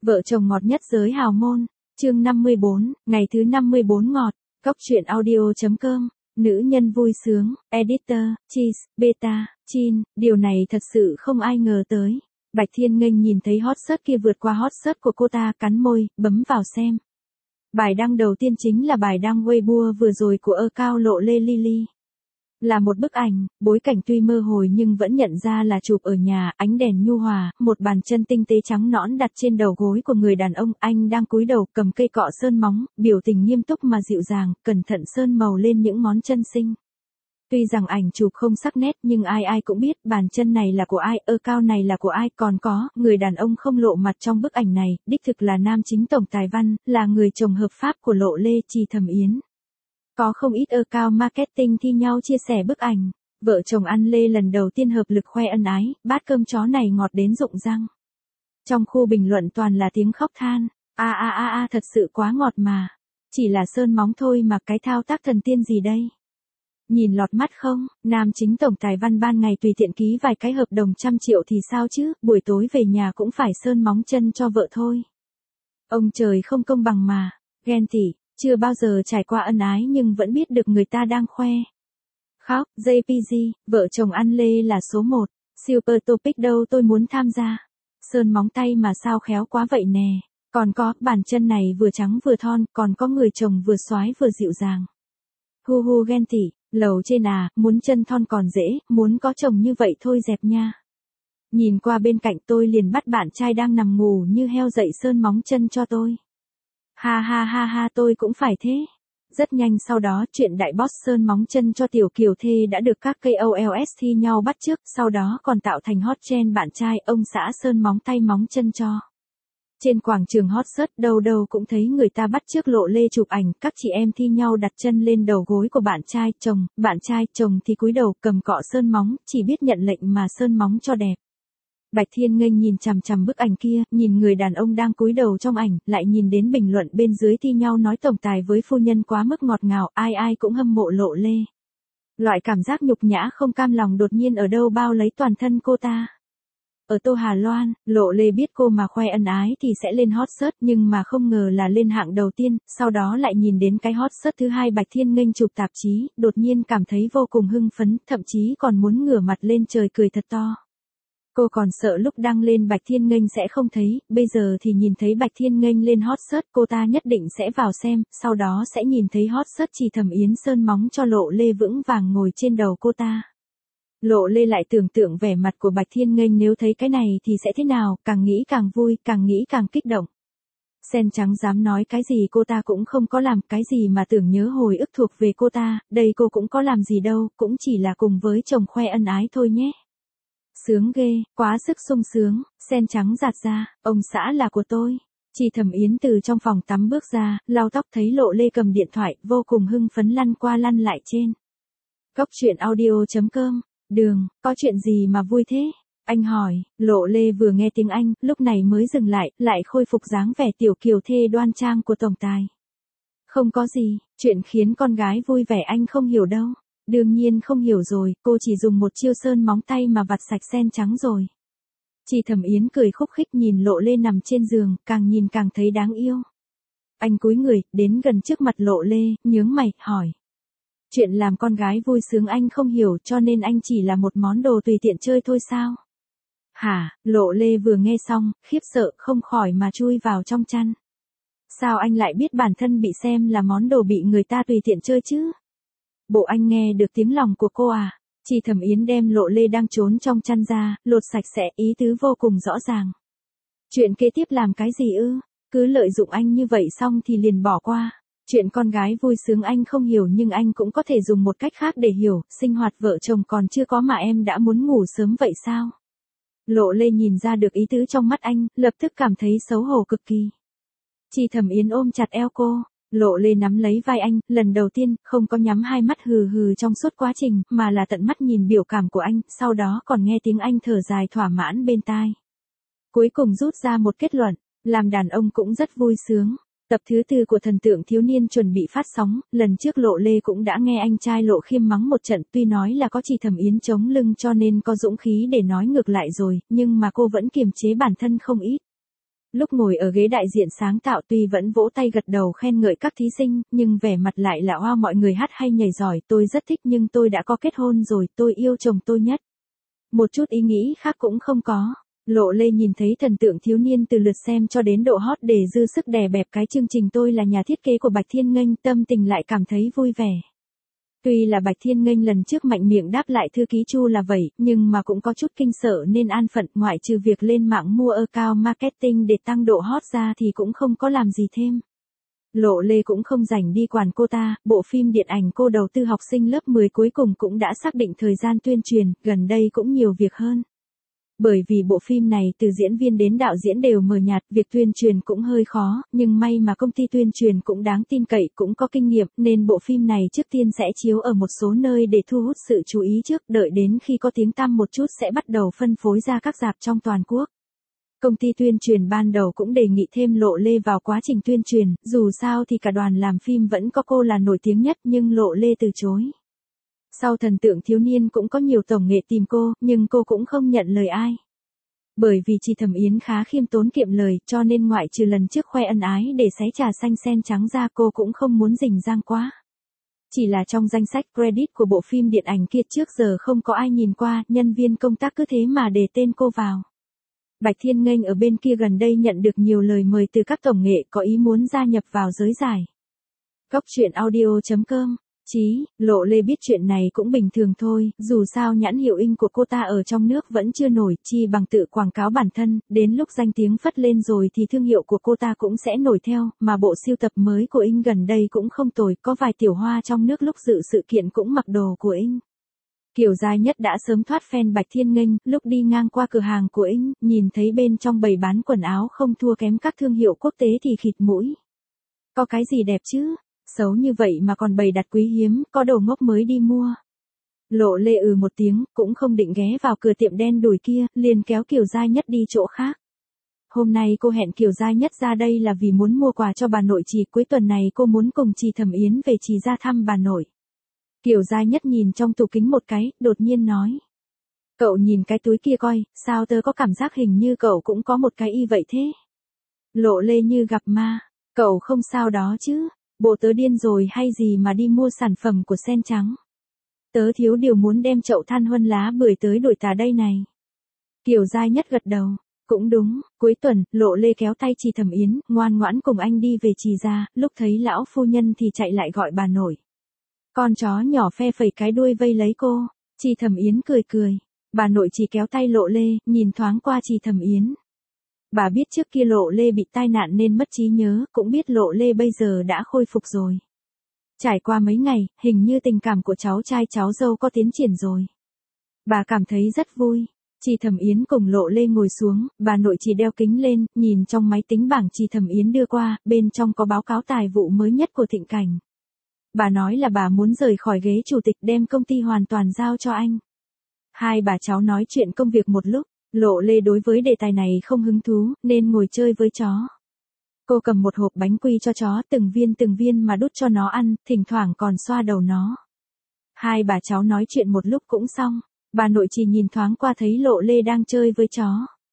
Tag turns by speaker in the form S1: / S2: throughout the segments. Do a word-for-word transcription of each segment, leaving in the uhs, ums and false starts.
S1: Vợ chồng ngọt nhất giới hào môn, chương năm mươi bốn, ngày thứ năm mươi bốn ngọt, Cóc truyện audio chấm com, nữ nhân vui sướng, editor, cheese, beta, chin, điều này thật sự không ai ngờ tới. Bạch Thiên Nghênh nhìn thấy hot search kia vượt qua hot search của cô ta, cắn môi, bấm vào xem. Bài đăng đầu tiên chính là bài đăng Weibo vừa rồi của ơ cao Lộ Lê Lily. Là một bức ảnh, bối cảnh tuy mơ hồ nhưng vẫn nhận ra là chụp ở nhà, ánh đèn nhu hòa, một bàn chân tinh tế trắng nõn đặt trên đầu gối của người đàn ông, anh đang cúi đầu cầm cây cọ sơn móng, biểu tình nghiêm túc mà dịu dàng, cẩn thận sơn màu lên những ngón chân xinh. Tuy rằng ảnh chụp không sắc nét nhưng ai ai cũng biết bàn chân này là của ai, ơ cao này là của ai, còn có, người đàn ông không lộ mặt trong bức ảnh này, đích thực là nam chính tổng tài văn, là người chồng hợp pháp của Lộ Lê Trì Thẩm Yến. Có không ít ơ cao marketing thi nhau chia sẻ bức ảnh, vợ chồng ăn lê lần đầu tiên hợp lực khoe ân ái, bát cơm chó này ngọt đến rụng răng. Trong khu bình luận toàn là tiếng khóc than, a a a a thật sự quá ngọt mà, chỉ là sơn móng thôi mà cái thao tác thần tiên gì đây. Nhìn lọt mắt không, nam chính tổng tài văn ban ngày tùy tiện ký vài cái hợp đồng trăm triệu thì sao chứ, buổi tối về nhà cũng phải sơn móng chân cho vợ thôi. Ông trời không công bằng mà, ghen tị. Chưa bao giờ trải qua ân ái nhưng vẫn biết được người ta đang khoe. Khóc, jê pê giê, vợ chồng ăn lê là số một, super topic đâu tôi muốn tham gia. Sơn móng tay mà sao khéo quá vậy nè. Còn có, bàn chân này vừa trắng vừa thon, còn có người chồng vừa xoái vừa dịu dàng. Hu hu ghen tị, lầu trên à, muốn chân thon còn dễ, muốn có chồng như vậy thôi dẹp nha. Nhìn qua bên cạnh tôi liền bắt bạn trai đang nằm ngủ như heo dậy sơn móng chân cho tôi. Ha ha ha ha tôi cũng phải thế. Rất nhanh sau đó chuyện đại boss sơn móng chân cho tiểu kiều thê đã được các ca o lờ thi nhau bắt chước, sau đó còn tạo thành hot trend bạn trai ông xã sơn móng tay móng chân cho. Trên quảng trường hot search đâu đâu cũng thấy người ta bắt chước Lộ Lê chụp ảnh, các chị em thi nhau đặt chân lên đầu gối của bạn trai chồng, bạn trai chồng thì cúi đầu cầm cọ sơn móng, chỉ biết nhận lệnh mà sơn móng cho đẹp. Bạch Thiên Nghênh nhìn chằm chằm bức ảnh kia, nhìn người đàn ông đang cúi đầu trong ảnh, lại nhìn đến bình luận bên dưới thi nhau nói tổng tài với phu nhân quá mức ngọt ngào, ai ai cũng hâm mộ Lộ Lê. Loại cảm giác nhục nhã không cam lòng đột nhiên ở đâu bao lấy toàn thân cô ta. Ở Tô Hà Loan, Lộ Lê biết cô mà khoe ân ái thì sẽ lên hot search nhưng mà không ngờ là lên hạng đầu tiên, sau đó lại nhìn đến cái hot search thứ hai Bạch Thiên Nghênh chụp tạp chí, đột nhiên cảm thấy vô cùng hưng phấn, thậm chí còn muốn ngửa mặt lên trời cười thật to. Cô còn sợ lúc đăng lên Bạch Thiên Nghênh sẽ không thấy, bây giờ thì nhìn thấy Bạch Thiên Nghênh lên hot search cô ta nhất định sẽ vào xem, sau đó sẽ nhìn thấy hot search Trì Thẩm Yến sơn móng cho Lộ Lê vững vàng ngồi trên đầu cô ta. Lộ Lê lại tưởng tượng vẻ mặt của Bạch Thiên Nghênh nếu thấy cái này thì sẽ thế nào, càng nghĩ càng vui, càng nghĩ càng kích động. Sen trắng dám nói cái gì cô ta cũng không có làm, cái gì mà tưởng nhớ hồi ức thuộc về cô ta, đây cô cũng có làm gì đâu, cũng chỉ là cùng với chồng khoe ân ái thôi nhé. Sướng ghê, quá sức sung sướng, sen trắng giạt ra, ông xã là của tôi. Trì Thẩm Yến từ trong phòng tắm bước ra, lau tóc thấy Lộ Lê cầm điện thoại, vô cùng hưng phấn lăn qua lăn lại trên. Cóc truyện audio chấm com, đường, có chuyện gì mà vui thế? Anh hỏi, Lộ Lê vừa nghe tiếng Anh, lúc này mới dừng lại, lại khôi phục dáng vẻ tiểu kiều thê đoan trang của tổng tài. Không có gì, chuyện khiến con gái vui vẻ anh không hiểu đâu. Đương nhiên không hiểu rồi, cô chỉ dùng một chiêu sơn móng tay mà vặt sạch sen trắng rồi. Trì Thẩm Yến cười khúc khích nhìn Lộ Lê nằm trên giường, càng nhìn càng thấy đáng yêu. Anh cúi người, đến gần trước mặt Lộ Lê, nhướng mày, hỏi. Chuyện làm con gái vui sướng anh không hiểu cho nên anh chỉ là một món đồ tùy tiện chơi thôi sao? Hả, Lộ Lê vừa nghe xong, khiếp sợ không khỏi mà chui vào trong chăn. Sao anh lại biết bản thân bị xem là món đồ bị người ta tùy tiện chơi chứ? Bộ anh nghe được tiếng lòng của cô à? Trì Thẩm Yến đem Lộ Lê đang trốn trong chăn ra, lột sạch sẽ, ý tứ vô cùng rõ ràng. Chuyện kế tiếp làm cái gì ư? Cứ lợi dụng anh như vậy xong thì liền bỏ qua. Chuyện con gái vui sướng anh không hiểu nhưng anh cũng có thể dùng một cách khác để hiểu, sinh hoạt vợ chồng còn chưa có mà em đã muốn ngủ sớm vậy sao? Lộ Lê nhìn ra được ý tứ trong mắt anh, lập tức cảm thấy xấu hổ cực kỳ. Trì Thẩm Yến ôm chặt eo cô. Lộ Lê nắm lấy vai anh, lần đầu tiên, không có nhắm hai mắt hừ hừ trong suốt quá trình, mà là tận mắt nhìn biểu cảm của anh, sau đó còn nghe tiếng anh thở dài thỏa mãn bên tai. Cuối cùng rút ra một kết luận, làm đàn ông cũng rất vui sướng. Tập thứ tư của Thần tượng thiếu niên chuẩn bị phát sóng, lần trước Lộ Lê cũng đã nghe anh trai Lộ Khiêm mắng một trận, tuy nói là có Trì Thẩm Yến chống lưng cho nên có dũng khí để nói ngược lại rồi, nhưng mà cô vẫn kiềm chế bản thân không ít. Lúc ngồi ở ghế đại diện sáng tạo tuy vẫn vỗ tay gật đầu khen ngợi các thí sinh, nhưng vẻ mặt lại là oa mọi người hát hay nhảy giỏi, tôi rất thích nhưng tôi đã có kết hôn rồi, tôi yêu chồng tôi nhất. Một chút ý nghĩ khác cũng không có. Lộ Lê nhìn thấy thần tượng thiếu niên từ lượt xem cho đến độ hot để dư sức đè bẹp cái chương trình Tôi là nhà thiết kế của Bạch Thiên Nghênh, tâm tình lại cảm thấy vui vẻ. Tuy là Bạch Thiên Nghênh lần trước mạnh miệng đáp lại thư ký Chu là vậy, nhưng mà cũng có chút kinh sợ nên an phận, ngoại trừ việc lên mạng mua account marketing để tăng độ hot ra thì cũng không có làm gì thêm. Lộ Lê cũng không rảnh đi quản cô ta, bộ phim điện ảnh cô đầu tư học sinh lớp mười cuối cùng cũng đã xác định thời gian tuyên truyền, gần đây cũng nhiều việc hơn. Bởi vì bộ phim này từ diễn viên đến đạo diễn đều mờ nhạt, việc tuyên truyền cũng hơi khó, nhưng may mà công ty tuyên truyền cũng đáng tin cậy, cũng có kinh nghiệm, nên bộ phim này trước tiên sẽ chiếu ở một số nơi để thu hút sự chú ý trước, đợi đến khi có tiếng tăm một chút sẽ bắt đầu phân phối ra các rạp trong toàn quốc. Công ty tuyên truyền ban đầu cũng đề nghị thêm Lộ Lê vào quá trình tuyên truyền, dù sao thì cả đoàn làm phim vẫn có cô là nổi tiếng nhất nhưng Lộ Lê từ chối. Sau thần tượng thiếu niên cũng có nhiều tổng nghệ tìm cô, nhưng cô cũng không nhận lời ai. Bởi vì chị Thẩm Yến khá khiêm tốn kiệm lời, cho nên ngoại trừ lần trước khoe ân ái để xé trà xanh sen trắng ra cô cũng không muốn rình rang quá. Chỉ là trong danh sách credit của bộ phim điện ảnh kia trước giờ không có ai nhìn qua, nhân viên công tác cứ thế mà để tên cô vào. Bạch Thiên Nghênh ở bên kia gần đây nhận được nhiều lời mời từ các tổng nghệ có ý muốn gia nhập vào giới giải. Góc truyện audio chấm com Chí, Lộ Lê biết chuyện này cũng bình thường thôi, dù sao nhãn hiệu in của cô ta ở trong nước vẫn chưa nổi, chi bằng tự quảng cáo bản thân, đến lúc danh tiếng phất lên rồi thì thương hiệu của cô ta cũng sẽ nổi theo, mà bộ sưu tập mới của in gần đây cũng không tồi, có vài tiểu hoa trong nước lúc dự sự kiện cũng mặc đồ của in. Kiều Giai Nhất đã sớm thoát fan Bạch Thiên Nghênh, lúc đi ngang qua cửa hàng của in, nhìn thấy bên trong bày bán quần áo không thua kém các thương hiệu quốc tế thì khịt mũi. Có cái gì đẹp chứ? Xấu như vậy mà còn bày đặt quý hiếm, có đồ ngốc mới đi mua. Lộ Lê ừ một tiếng, cũng không định ghé vào cửa tiệm đen đủi kia, liền kéo Kiều Giai Nhất đi chỗ khác. Hôm nay cô hẹn Kiều Giai Nhất ra đây là vì muốn mua quà cho bà nội chị, cuối tuần này cô muốn cùng chị Thẩm Yến về chị ra thăm bà nội. Kiều Giai Nhất nhìn trong tủ kính một cái, đột nhiên nói. Cậu nhìn cái túi kia coi, sao tớ có cảm giác hình như cậu cũng có một cái y vậy thế? Lộ Lê như gặp ma, cậu không sao đó chứ? Bộ tớ điên rồi hay gì mà đi mua sản phẩm của sen trắng. Tớ thiếu điều muốn đem chậu than huân lá bưởi tới đổi tà đây này. Kiều Giai Nhất gật đầu. Cũng đúng, cuối tuần, Lộ Lê kéo tay chị Thẩm Yến, ngoan ngoãn cùng anh đi về chị ra, lúc thấy lão phu nhân thì chạy lại gọi bà nội. Con chó nhỏ phe phẩy cái đuôi vây lấy cô, chị Thẩm Yến cười cười. Bà nội chỉ kéo tay Lộ Lê, nhìn thoáng qua chị Thẩm Yến. Bà biết trước kia Lộ Lê bị tai nạn nên mất trí nhớ, cũng biết Lộ Lê bây giờ đã khôi phục rồi. Trải qua mấy ngày, hình như tình cảm của cháu trai cháu dâu có tiến triển rồi. Bà cảm thấy rất vui. Chị Thẩm Yến cùng Lộ Lê ngồi xuống, bà nội chỉ đeo kính lên, nhìn trong máy tính bảng chị Thẩm Yến đưa qua, bên trong có báo cáo tài vụ mới nhất của Thịnh Cảnh. Bà nói là bà muốn rời khỏi ghế chủ tịch đem công ty hoàn toàn giao cho anh. Hai bà cháu nói chuyện công việc một lúc. Lộ Lê đối với đề tài này không hứng thú, nên ngồi chơi với chó. Cô cầm một hộp bánh quy cho chó, từng viên từng viên mà đút cho nó ăn, thỉnh thoảng còn xoa đầu nó. Hai bà cháu nói chuyện một lúc cũng xong, bà nội chỉ nhìn thoáng qua thấy Lộ Lê đang chơi với chó.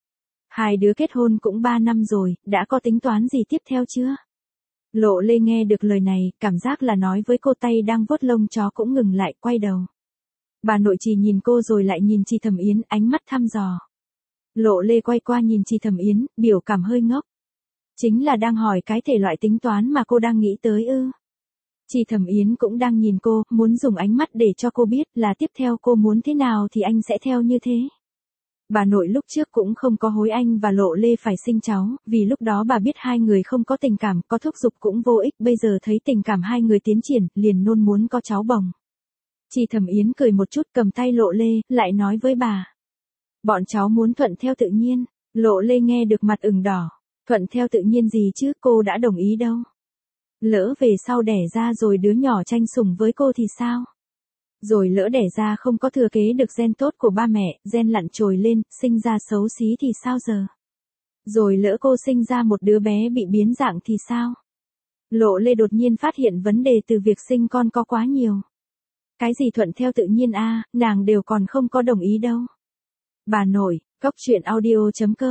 S1: Hai đứa kết hôn cũng ba năm rồi, đã có tính toán gì tiếp theo chưa? Lộ Lê nghe được lời này, cảm giác là nói với cô tay đang vuốt lông chó cũng ngừng lại, quay đầu. Bà nội chỉ nhìn cô rồi lại nhìn chị Thẩm Yến, ánh mắt thăm dò. Lộ Lê quay qua nhìn chị Thẩm Yến, biểu cảm hơi ngốc. Chính là đang hỏi cái thể loại tính toán mà cô đang nghĩ tới ư. Chị Thẩm Yến cũng đang nhìn cô, muốn dùng ánh mắt để cho cô biết là tiếp theo cô muốn thế nào thì anh sẽ theo như thế. Bà nội lúc trước cũng không có hối anh và Lộ Lê phải sinh cháu, vì lúc đó bà biết hai người không có tình cảm, có thúc giục cũng vô ích, bây giờ thấy tình cảm hai người tiến triển, liền nôn muốn có cháu bồng. Chị Thẩm Yến cười một chút cầm tay Lộ Lê, lại nói với bà. Bọn cháu muốn thuận theo tự nhiên. Lộ Lê nghe được mặt ửng đỏ. Thuận theo tự nhiên gì chứ, cô đã đồng ý đâu. Lỡ về sau đẻ ra rồi đứa nhỏ tranh sủng với cô thì sao? Rồi lỡ đẻ ra không có thừa kế được gen tốt của ba mẹ, gen lặn trồi lên, sinh ra xấu xí thì sao giờ? Rồi lỡ cô sinh ra một đứa bé bị biến dạng thì sao? Lộ Lê đột nhiên phát hiện vấn đề từ việc sinh con có quá nhiều. Cái gì thuận theo tự nhiên a, à, nàng đều còn không có đồng ý đâu. Bà nội, góc truyện audio chấm com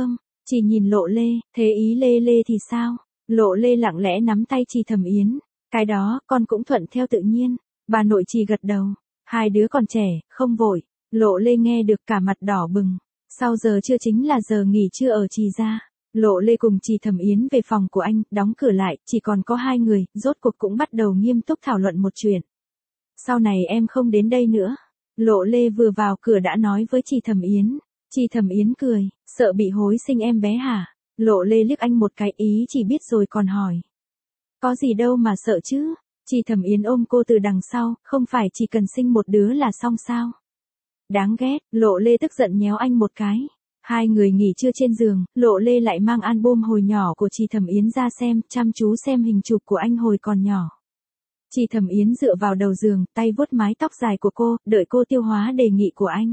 S1: Chỉ nhìn Lộ Lê, thế ý Lê Lê thì sao? Lộ Lê lặng lẽ nắm tay Trì Thẩm Yến. Cái đó, con cũng thuận theo tự nhiên. Bà nội Trì gật đầu. Hai đứa còn trẻ, không vội. Lộ Lê nghe được cả mặt đỏ bừng. Sau giờ trưa chính là giờ nghỉ trưa ở Trì gia. Lộ Lê cùng Trì Thẩm Yến về phòng của anh, đóng cửa lại, chỉ còn có hai người, rốt cuộc cũng bắt đầu nghiêm túc thảo luận một chuyện. Sau này em không đến đây nữa. Lộ Lê vừa vào cửa đã nói với Trì Thẩm Yến. Trì Thẩm Yến cười, sợ bị hối sinh em bé hả? Lộ Lê liếc anh một cái, ý chỉ biết rồi còn hỏi. Có gì đâu mà sợ chứ? Trì Thẩm Yến ôm cô từ đằng sau, không phải chỉ cần sinh một đứa là xong sao? Đáng ghét, Lộ Lê tức giận nhéo anh một cái. Hai người nghỉ trưa trên giường, Lộ Lê lại mang album hồi nhỏ của Trì Thẩm Yến ra xem, chăm chú xem hình chụp của anh hồi còn nhỏ. Trì Thẩm Yến dựa vào đầu giường, tay vuốt mái tóc dài của cô, đợi cô tiêu hóa đề nghị của anh.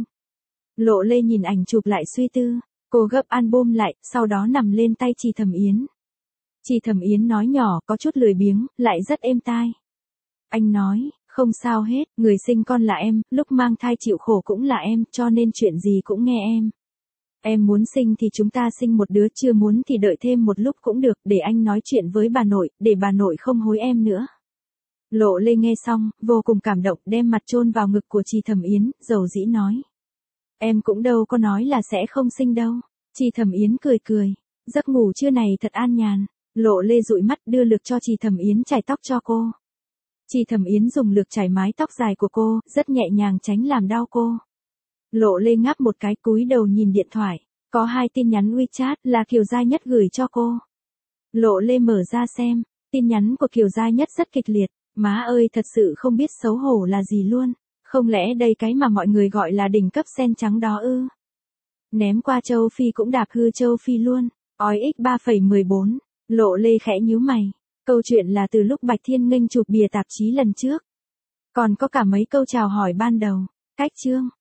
S1: Lộ Lê nhìn ảnh chụp lại suy tư, cô gấp album lại, sau đó nằm lên tay Trì Thẩm Yến. Trì Thẩm Yến nói nhỏ, có chút lười biếng, lại rất êm tai. Anh nói, không sao hết, người sinh con là em, lúc mang thai chịu khổ cũng là em, cho nên chuyện gì cũng nghe em. Em muốn sinh thì chúng ta sinh một đứa, chưa muốn thì đợi thêm một lúc cũng được, để anh nói chuyện với bà nội, để bà nội không hối em nữa. Lộ Lê nghe xong, vô cùng cảm động, đem mặt chôn vào ngực của Trì Thẩm Yến, dầu dĩ nói. Em cũng đâu có nói là sẽ không sinh đâu. Trì Thẩm Yến cười cười. Giấc ngủ trưa này thật an nhàn. Lộ Lê dụi mắt đưa lược cho Trì Thẩm Yến chải tóc cho cô. Trì Thẩm Yến dùng lược chải mái tóc dài của cô, rất nhẹ nhàng tránh làm đau cô. Lộ Lê ngáp một cái, cúi đầu nhìn điện thoại. Có hai tin nhắn WeChat là Kiều Gia Nhất gửi cho cô. Lộ Lê mở ra xem. Tin nhắn của Kiều Gia Nhất rất kịch liệt. Má ơi, thật sự không biết xấu hổ là gì luôn. Không lẽ đây cái mà mọi người gọi là đỉnh cấp sen trắng đó ư? Ném qua châu Phi cũng đạp hư châu Phi luôn. Oi x ba phẩy mười bốn. Lộ Lê khẽ nhíu mày. Câu chuyện là từ lúc Bạch Thiên Nghênh chụp bìa tạp chí lần trước. Còn có cả mấy câu chào hỏi ban đầu. Cách chương.